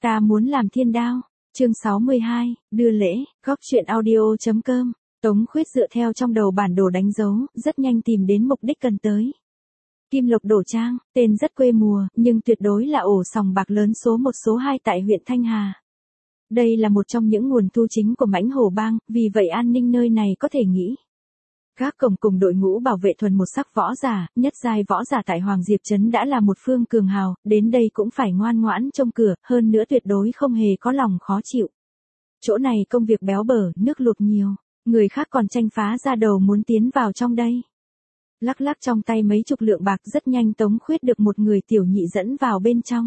Ta muốn làm thiên đao. Chương 62, đưa lễ, góc chuyện audio.com. Tống Khuyết dựa theo trong đầu bản đồ đánh dấu, rất nhanh tìm đến mục đích cần tới. Kim Lộc Đổ Trang, tên rất quê mùa, nhưng tuyệt đối là ổ sòng bạc lớn số 1 số 2 tại huyện Thanh Hà. Đây là một trong những nguồn thu chính của Mãnh Hổ Bang, vì vậy an ninh nơi này có thể nghĩ. Gác cổng cùng đội ngũ bảo vệ thuần một sắc võ giả, nhất giai võ giả tại Hoàng Diệp Trấn đã là một phương cường hào, đến đây cũng phải ngoan ngoãn trông cửa, hơn nữa tuyệt đối không hề có lòng khó chịu. Chỗ này công việc béo bở, nước luộc nhiều, người khác còn tranh phá ra đầu muốn tiến vào trong đây. Lắc lắc trong tay mấy chục lượng bạc, rất nhanh Tống Khuyết được một người tiểu nhị dẫn vào bên trong.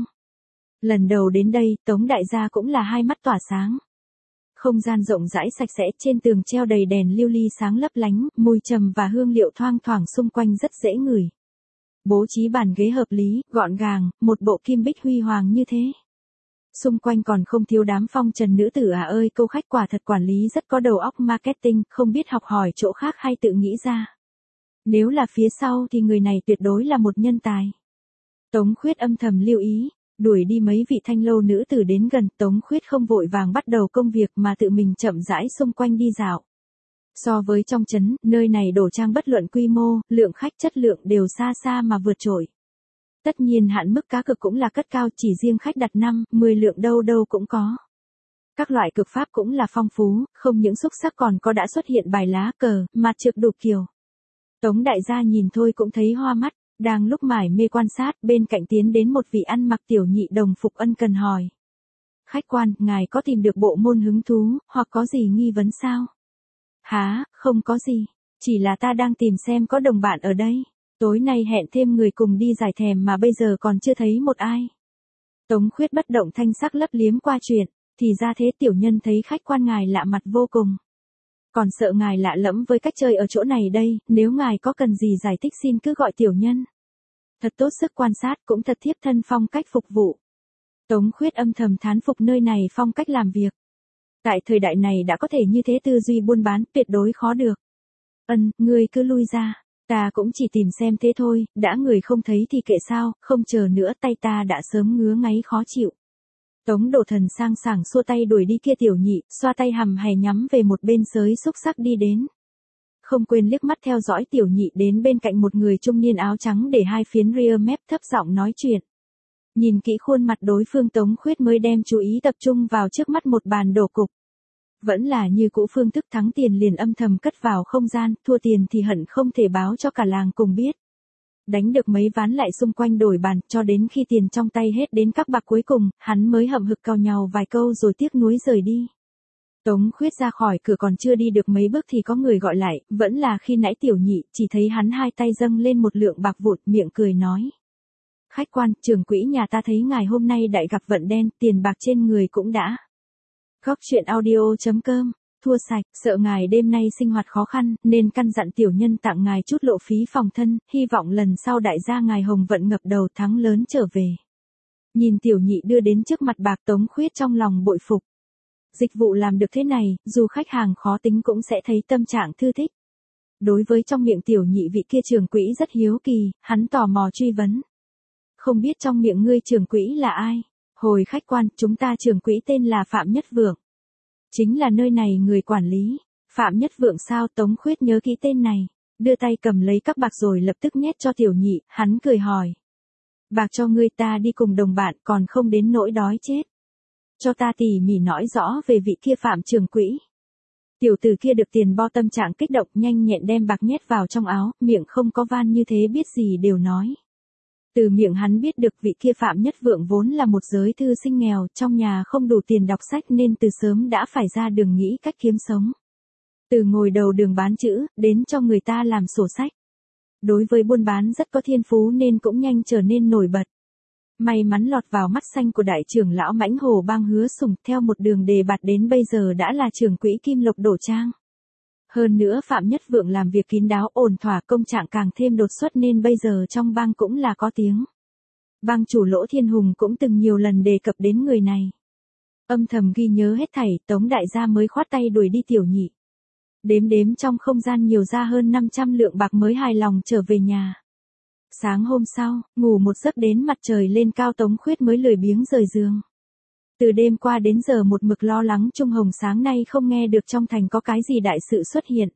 Lần đầu đến đây, Tống đại gia cũng là hai mắt tỏa sáng. Không gian rộng rãi sạch sẽ, trên tường treo đầy đèn lưu ly sáng lấp lánh, mùi trầm và hương liệu thoang thoảng xung quanh rất dễ ngửi. Bố trí bàn ghế hợp lý, gọn gàng, một bộ kim bích huy hoàng như thế. Xung quanh còn không thiếu đám phong trần nữ tử ơi, cô khách quả thật quản lý rất có đầu óc marketing, không biết học hỏi chỗ khác hay tự nghĩ ra. Nếu là phía sau thì người này tuyệt đối là một nhân tài. Tống Khuyết âm thầm lưu ý. Đuổi đi mấy vị thanh lâu nữ tử đến gần, Tống Khuyết không vội vàng bắt đầu công việc mà tự mình chậm rãi xung quanh đi dạo. So với trong trấn, nơi này Đổ Trang bất luận quy mô, lượng khách chất lượng đều xa xa mà vượt trội. Tất nhiên hạn mức cá cược cũng là cất cao, chỉ riêng khách đặt 5, 10 lượng đâu đâu cũng có. Các loại cực pháp cũng là phong phú, không những xúc sắc còn có đã xuất hiện bài lá cờ, mặt trược đủ kiểu. Tống đại gia nhìn thôi cũng thấy hoa mắt. Đang lúc mải mê quan sát, bên cạnh tiến đến một vị ăn mặc tiểu nhị đồng phục ân cần hỏi. Khách quan, ngài có tìm được bộ môn hứng thú, hoặc có gì nghi vấn sao? Hả, không có gì. Chỉ là ta đang tìm xem có đồng bạn ở đây. Tối nay hẹn thêm người cùng đi giải thèm mà bây giờ còn chưa thấy một ai. Tống Khuyết bất động thanh sắc lấp liếm qua chuyện. Thì ra thế, tiểu nhân thấy khách quan ngài lạ mặt vô cùng. Còn sợ ngài lạ lẫm với cách chơi ở chỗ này đây, nếu ngài có cần gì giải thích xin cứ gọi tiểu nhân. Thật tốt sức quan sát, cũng thật thiếp thân phong cách phục vụ. Tống Khuyết âm thầm thán phục nơi này phong cách làm việc. Tại thời đại này đã có thể như thế, tư duy buôn bán tuyệt đối khó được. Ngươi cứ lui ra, ta cũng chỉ tìm xem thế thôi, đã người không thấy thì kệ sao, không chờ nữa, tay ta đã sớm ngứa ngáy khó chịu. Tống Đổ Thần sang sảng xua tay đuổi đi kia tiểu nhị, xoa tay hầm hài nhắm về một bên sới xúc sắc đi đến. Không quên liếc mắt theo dõi tiểu nhị đến bên cạnh một người trung niên áo trắng để hai phiến rear mép thấp giọng nói chuyện. Nhìn kỹ khuôn mặt đối phương, Tống Khuyết mới đem chú ý tập trung vào trước mắt một bàn đổ cục. Vẫn là như cũ phương thức thắng tiền liền âm thầm cất vào không gian, thua tiền thì hận không thể báo cho cả làng cùng biết. Đánh được mấy ván lại xung quanh đổi bàn, cho đến khi tiền trong tay hết đến các bạc cuối cùng, hắn mới hậm hực cào nhàu vài câu rồi tiếc nuối rời đi. Tống Khuyết ra khỏi cửa còn chưa đi được mấy bước thì có người gọi lại, vẫn là khi nãy tiểu nhị, chỉ thấy hắn hai tay dâng lên một lượng bạc vụn, miệng cười nói. Khách quan, trưởng quỹ nhà ta thấy ngài hôm nay đại gặp vận đen, tiền bạc trên người cũng đã. Góc chuyện audio.com, thua sạch, sợ ngài đêm nay sinh hoạt khó khăn, nên căn dặn tiểu nhân tặng ngài chút lộ phí phòng thân, hy vọng lần sau đại gia ngài hồng vận ngập đầu thắng lớn trở về. Nhìn tiểu nhị đưa đến trước mặt bạc, Tống Khuyết trong lòng bội phục. Dịch vụ làm được thế này, dù khách hàng khó tính cũng sẽ thấy tâm trạng thư thích. Đối với trong miệng tiểu nhị vị kia trưởng quỹ rất hiếu kỳ, hắn tò mò truy vấn. Không biết trong miệng ngươi trưởng quỹ là ai? Hồi khách quan, chúng ta trưởng quỹ tên là Phạm Nhất Vượng. Chính là nơi này người quản lý. Phạm Nhất Vượng sao? Tống Khuyết nhớ kỹ tên này. Đưa tay cầm lấy các bạc rồi lập tức nhét cho tiểu nhị, hắn cười hỏi. Bạc cho ngươi, ta đi cùng đồng bạn còn không đến nỗi đói chết. Cho ta tỉ mỉ nói rõ về vị kia Phạm trưởng quỹ. Tiểu tử kia được tiền bo tâm trạng kích động, nhanh nhẹn đem bạc nhét vào trong áo, miệng không có van như thế biết gì đều nói. Từ miệng hắn biết được vị kia Phạm Nhất Vượng vốn là một giới thư sinh nghèo, trong nhà không đủ tiền đọc sách nên từ sớm đã phải ra đường nghĩ cách kiếm sống. Từ ngồi đầu đường bán chữ, đến cho người ta làm sổ sách. Đối với buôn bán rất có thiên phú nên cũng nhanh trở nên nổi bật. May mắn lọt vào mắt xanh của đại trưởng lão Mãnh Hổ Bang Hứa Sùng, theo một đường đề bạt đến bây giờ đã là trưởng quỹ Kim Lộc Đổ Trang. Hơn nữa Phạm Nhất Vượng làm việc kín đáo ổn thỏa, công trạng càng thêm đột xuất nên bây giờ trong bang cũng là có tiếng. Bang chủ Lỗ Thiên Hùng cũng từng nhiều lần đề cập đến người này. Âm thầm ghi nhớ hết thảy, Tống đại gia mới khoát tay đuổi đi tiểu nhị. Đếm trong không gian nhiều ra hơn 500 lượng bạc mới hài lòng trở về nhà. Sáng hôm sau, ngủ một giấc đến mặt trời lên cao, Tống Khuyết mới lười biếng rời giường. Từ đêm qua đến giờ một mực lo lắng Trung Hồng sáng nay không nghe được trong thành có cái gì đại sự xuất hiện.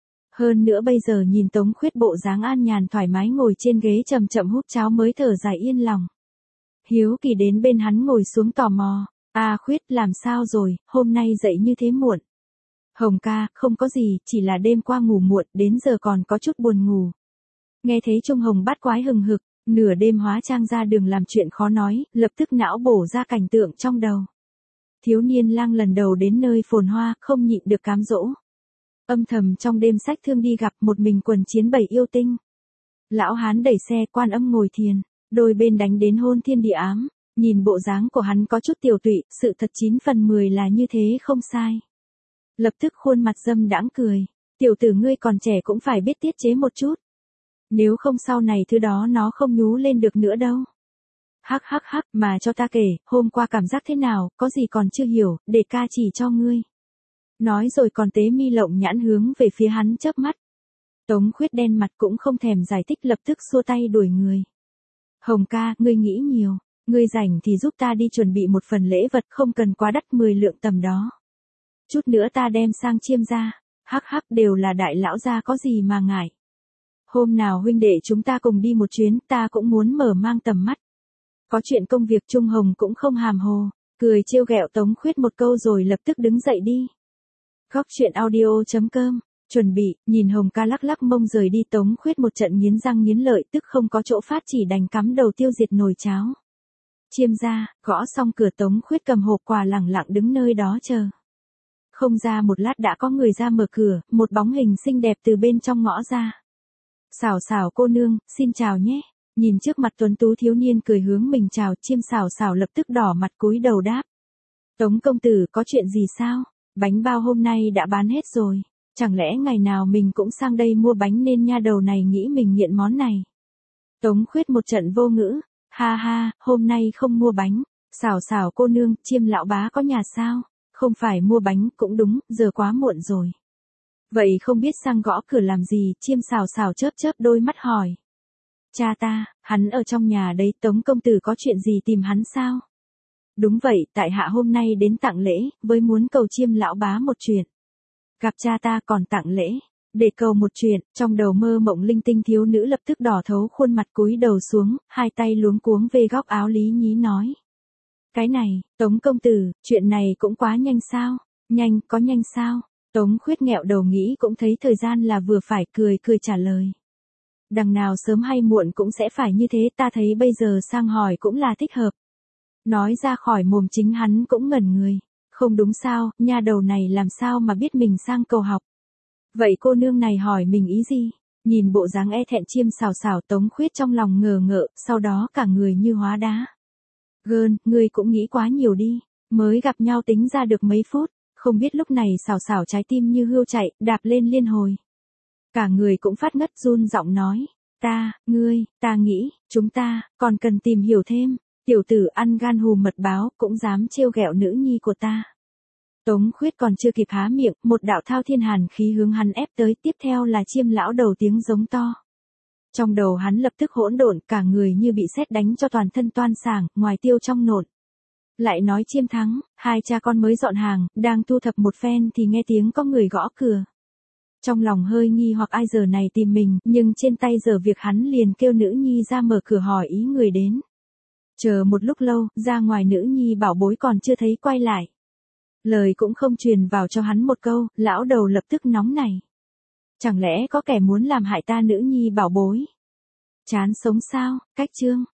Hơn nữa bây giờ nhìn Tống Khuyết bộ dáng an nhàn thoải mái ngồi trên ghế chậm chậm hút cháo mới thở dài yên lòng. Hiếu Kỳ đến bên hắn ngồi xuống tò mò. Khuyết làm sao rồi, hôm nay dậy như thế muộn. Hồng ca, không có gì, chỉ là đêm qua ngủ muộn, đến giờ còn có chút buồn ngủ. Nghe thấy Trung Hồng bắt quái hừng hực, nửa đêm hóa trang ra đường làm chuyện khó nói, lập tức não bổ ra cảnh tượng trong đầu. Thiếu niên lang lần đầu đến nơi phồn hoa, không nhịn được cám dỗ. Âm thầm trong đêm sách thương đi gặp một mình quần chiến bầy yêu tinh. Lão hán đẩy xe Quan Âm ngồi thiền, đôi bên đánh đến hôn thiên địa ám, nhìn bộ dáng của hắn có chút tiểu tụy, sự thật 9 phần 10 là như thế không sai. Lập tức khuôn mặt dâm đãng cười, tiểu tử ngươi còn trẻ cũng phải biết tiết chế một chút. Nếu không sau này thứ đó nó không nhú lên được nữa đâu. Hắc hắc hắc, mà cho ta kể, hôm qua cảm giác thế nào, có gì còn chưa hiểu, để ca chỉ cho ngươi. Nói rồi còn tế mi lộng nhãn hướng về phía hắn chớp mắt. Tống Khuyết đen mặt cũng không thèm giải thích lập tức xua tay đuổi người. Hồng ca, ngươi nghĩ nhiều, ngươi rảnh thì giúp ta đi chuẩn bị một phần lễ vật không cần quá đắt 10 lượng tầm đó. Chút nữa ta đem sang chiêm gia, hắc hắc đều là đại lão gia có gì mà ngại. Hôm nào huynh đệ chúng ta cùng đi một chuyến, ta cũng muốn mở mang tầm mắt. Có chuyện công việc Trung Hồng cũng không hàm hồ, cười trêu ghẹo Tống Khuyết một câu rồi lập tức đứng dậy đi. Góc chuyện audio.com, chuẩn bị, nhìn Hồng ca lắc lắc mông rời đi Tống Khuyết một trận nghiến răng nghiến lợi tức không có chỗ phát chỉ đành cắm đầu tiêu diệt nồi cháo. Chiêm gia, gõ xong cửa Tống Khuyết cầm hộp quà lẳng lặng đứng nơi đó chờ. Không ra một lát đã có người ra mở cửa, một bóng hình xinh đẹp từ bên trong ngõ ra. Xảo xảo cô nương, xin chào nhé. Nhìn trước mặt tuấn tú thiếu niên cười hướng mình chào, Chiêm xảo xảo lập tức đỏ mặt cúi đầu đáp. Tống công tử có chuyện gì sao? Bánh bao hôm nay đã bán hết rồi. Chẳng lẽ ngày nào mình cũng sang đây mua bánh nên nha đầu này nghĩ mình nghiện món này. Tống Khuyết một trận vô ngữ. Ha ha, hôm nay không mua bánh. Xảo xảo cô nương, Chiêm lão bá có nhà sao? Không phải mua bánh, cũng đúng, giờ quá muộn rồi. Vậy không biết sang gõ cửa làm gì, Chiêm xảo xảo chớp chớp đôi mắt hỏi. Cha ta, hắn ở trong nhà đấy, Tống công tử có chuyện gì tìm hắn sao? Đúng vậy, tại hạ hôm nay đến tặng lễ, với muốn cầu Chiêm lão bá một chuyện. Gặp cha ta còn tặng lễ, để cầu một chuyện, trong đầu mơ mộng linh tinh thiếu nữ lập tức đỏ thấu khuôn mặt cúi đầu xuống, hai tay luống cuống về góc áo lý nhí nói. Cái này, Tống công tử, chuyện này cũng quá nhanh sao? Nhanh, có nhanh sao? Tống Khuyết nghẹo đầu nghĩ cũng thấy thời gian là vừa phải cười trả lời. Đằng nào sớm hay muộn cũng sẽ phải như thế, ta thấy bây giờ sang hỏi cũng là thích hợp. Nói ra khỏi mồm chính hắn cũng ngẩn người. Không đúng sao, nha đầu này làm sao mà biết mình sang cầu học. Vậy cô nương này hỏi mình ý gì? Nhìn bộ dáng e thẹn Chiêm xảo xảo Tống Khuyết trong lòng ngờ ngợ, sau đó cả người như hóa đá. Gơn, ngươi cũng nghĩ quá nhiều đi, mới gặp nhau tính ra được mấy phút, không biết lúc này xảo xảo trái tim như hươu chạy, đạp lên liên hồi. Cả người cũng phát ngất run giọng nói, ta nghĩ, chúng ta, còn cần tìm hiểu thêm, tiểu tử ăn gan hùm mật báo, cũng dám trêu ghẹo nữ nhi của ta. Tống Khuyết còn chưa kịp há miệng, một đạo thao thiên hàn khí hướng hắn ép tới, tiếp theo là Chiêm lão đầu tiếng giống to. Trong đầu hắn lập tức hỗn độn, cả người như bị sét đánh cho toàn thân toan sảng, ngoài tiêu trong nộn. Lại nói Chiêm thắng, hai cha con mới dọn hàng, đang thu thập một phen thì nghe tiếng có người gõ cửa. Trong lòng hơi nghi hoặc ai giờ này tìm mình, nhưng trên tay giờ việc hắn liền kêu nữ nhi ra mở cửa hỏi ý người đến. Chờ một lúc lâu, ra ngoài nữ nhi bảo bối còn chưa thấy quay lại. Lời cũng không truyền vào cho hắn một câu, lão đầu lập tức nóng nảy. Chẳng lẽ có kẻ muốn làm hại ta nữ nhi bảo bối? Chán sống sao, cách chương.